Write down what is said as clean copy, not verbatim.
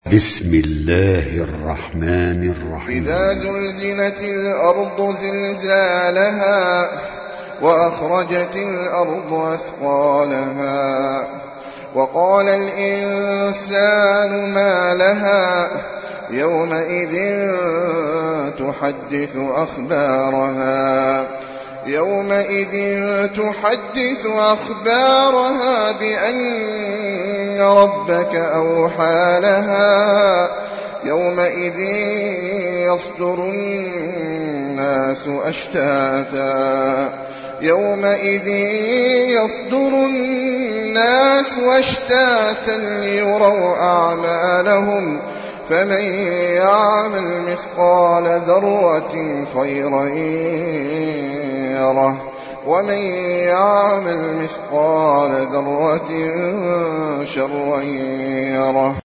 بسم الله الرحمن الرحيم. إذا زلزلت الأرض زلزالها وأخرجت الأرض أثقالها وقال الإنسان ما لها يومئذ تحدث أخبارها بأن ربك أوحى لها يومئذ يصدر الناس أشتاتا ليروا أعمالهم فمن يعمل مثقال ذرة خيرا يره ومن يعمل مثقال ذرة شرا يره.